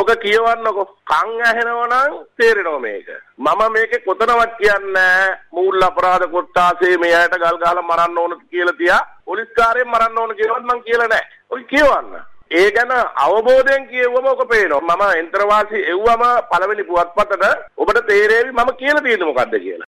ඕක කියවන්නකො. කන් ඇහෙනවා නම් තේරෙනවා මේක. මම මේකේ කොතනවත් කියන්නේ මූල්‍ය අපරාධ කොට්ටාසේ මෙයාට ගල් ගහලා මරන්න ඕන කියලා තියා පොලිස් කාර්යයෙන් මරන්න ඕන කියලාවත් මං කියලා නැහැ. ඔය කියවන්න. ඒ ගැන අවබෝධයෙන් කියවුවම ඔක පේනවා. මම එන්තරවාසී එව්වම පළවෙනි පුවත්පතට ඔබට තේරෙවි මම කියලා තියෙන්නේ මොකද්ද කියලා.